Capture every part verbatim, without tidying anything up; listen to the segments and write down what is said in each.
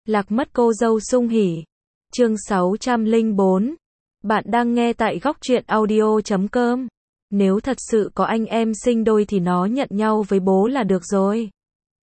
Lạc mất cô dâu sung hỉ. Chương sáu trăm lẻ bốn. Bạn đang nghe tại góc truyện audio chấm com. Nếu thật sự có anh em sinh đôi thì nó nhận nhau với bố là được rồi.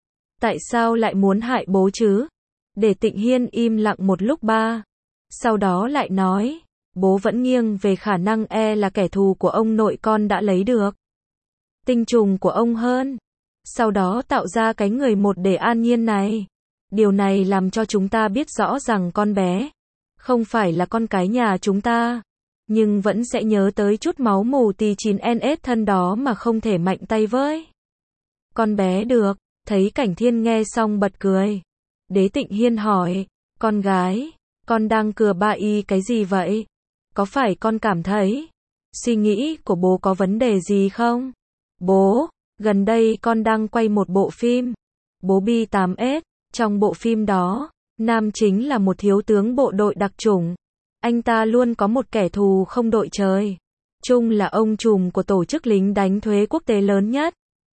Tại sao lại muốn hại bố chứ? Để Tịnh Hiên im lặng một lúc ba. Sau đó lại nói, bố vẫn nghiêng về khả năng e là kẻ thù của ông nội con đã lấy được tinh trùng của ông hơn. Sau đó tạo ra cái người một để an nhiên này. Điều này làm cho chúng ta biết rõ rằng con bé không phải là con cái nhà chúng ta, nhưng vẫn sẽ nhớ tới chút máu mù tì chín en ét thân đó mà không thể mạnh tay với con bé được. Thấy Cảnh Thiên nghe xong bật cười. Đế Tịnh Hiên hỏi, con gái, con đang cừa ba y cái gì vậy? Có phải con cảm thấy suy nghĩ của bố có vấn đề gì không? Bố, gần đây con đang quay một bộ phim, Bố Bi tám ét. Trong bộ phim đó, nam chính là một thiếu tướng bộ đội đặc chủng. Anh ta luôn có một kẻ thù không đội trời chung là ông trùm của tổ chức lính đánh thuế quốc tế lớn nhất.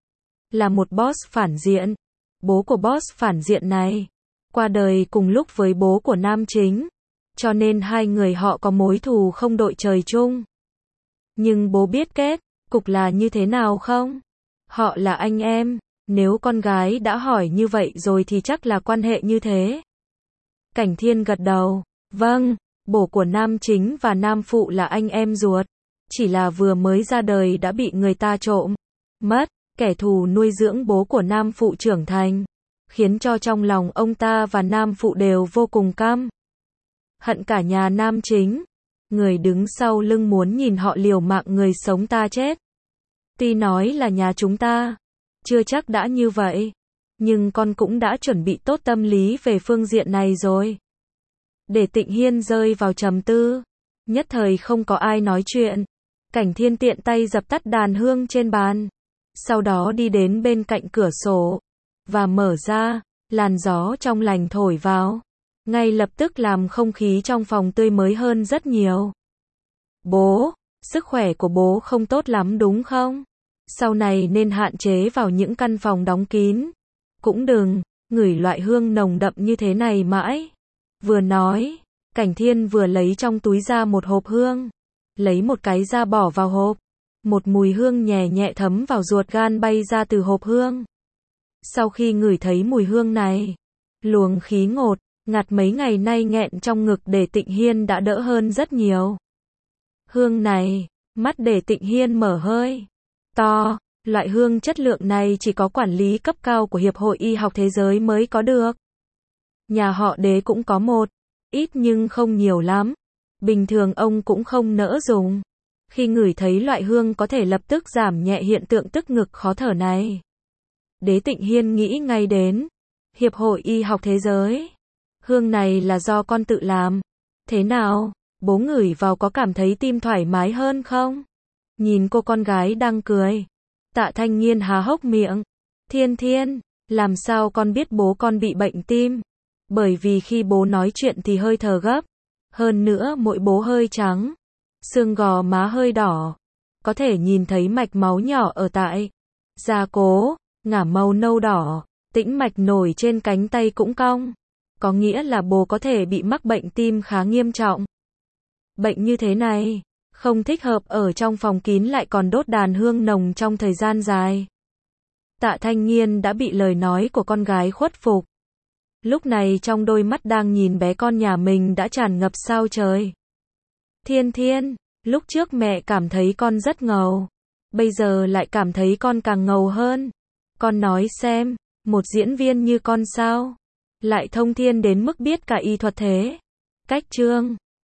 Là một boss phản diện. Bố của boss phản diện này qua đời cùng lúc với bố của nam chính, cho nên hai người họ có mối thù không đội trời chung. Nhưng bố biết kết cục là như thế nào không? Họ là anh em. Nếu con gái đã hỏi như vậy rồi thì chắc là quan hệ như thế. Cảnh Thiên gật đầu. Vâng, bố của nam chính và nam phụ là anh em ruột. Chỉ là vừa mới ra đời đã bị người ta trộm mất. Kẻ thù nuôi dưỡng bố của nam phụ trưởng thành, khiến cho trong lòng ông ta và nam phụ đều vô cùng căm hận cả nhà nam chính. Người đứng sau lưng muốn nhìn họ liều mạng người sống ta chết. Tuy nói là nhà chúng ta chưa chắc đã như vậy, nhưng con cũng đã chuẩn bị tốt tâm lý về phương diện này rồi. Để Tịnh Hiên rơi vào trầm tư, nhất thời không có ai nói chuyện. Cảnh Thiên tiện tay dập tắt đàn hương trên bàn, sau đó đi đến bên cạnh cửa sổ và mở ra. Làn gió trong lành thổi vào, ngay lập tức làm không khí trong phòng tươi mới hơn rất nhiều. Bố, sức khỏe của bố không tốt lắm đúng không? Sau này nên hạn chế vào những căn phòng đóng kín. Cũng đừng ngửi loại hương nồng đậm như thế này mãi. Vừa nói, Cảnh Thiên vừa lấy trong túi ra một hộp hương, lấy một cái ra bỏ vào hộp. Một mùi hương nhẹ nhẹ thấm vào ruột gan bay ra từ hộp hương. Sau khi ngửi thấy mùi hương này, luồng khí ngột ngạt mấy ngày nay nghẹn trong ngực Để Tịnh Hiên đã đỡ hơn rất nhiều. Hương này, mắt Để Tịnh Hiên mở hơi to. Loại hương chất lượng này chỉ có quản lý cấp cao của Hiệp hội Y học Thế giới mới có được. Nhà họ Đế cũng có một ít nhưng không nhiều lắm. Bình thường ông cũng không nỡ dùng. Khi ngửi thấy loại hương có thể lập tức giảm nhẹ hiện tượng tức ngực khó thở này, Đế Tịnh Hiên nghĩ ngay đến Hiệp hội Y học Thế giới. Hương này là do con tự làm. Thế nào, bố ngửi vào có cảm thấy tim thoải mái hơn không? Nhìn cô con gái đang cười, Tạ Thanh Nghiên há hốc miệng. Thiên Thiên, làm sao con biết bố con bị bệnh tim? Bởi vì khi bố nói chuyện thì hơi thở gấp. Hơn nữa mũi bố hơi trắng, xương gò má hơi đỏ, có thể nhìn thấy mạch máu nhỏ ở tại da cố, ngả màu nâu đỏ, tĩnh mạch nổi trên cánh tay cũng cong. Có nghĩa là bố có thể bị mắc bệnh tim khá nghiêm trọng. Bệnh như thế này, không thích hợp ở trong phòng kín lại còn đốt đàn hương nồng trong thời gian dài. Tạ Thanh Nghiên đã bị lời nói của con gái khuất phục. Lúc này trong đôi mắt đang nhìn bé con nhà mình đã tràn ngập sao trời. Thiên Thiên, lúc trước mẹ cảm thấy con rất ngầu, bây giờ lại cảm thấy con càng ngầu hơn. Con nói xem, một diễn viên như con sao lại thông thiên đến mức biết cả y thuật thế? Cách trương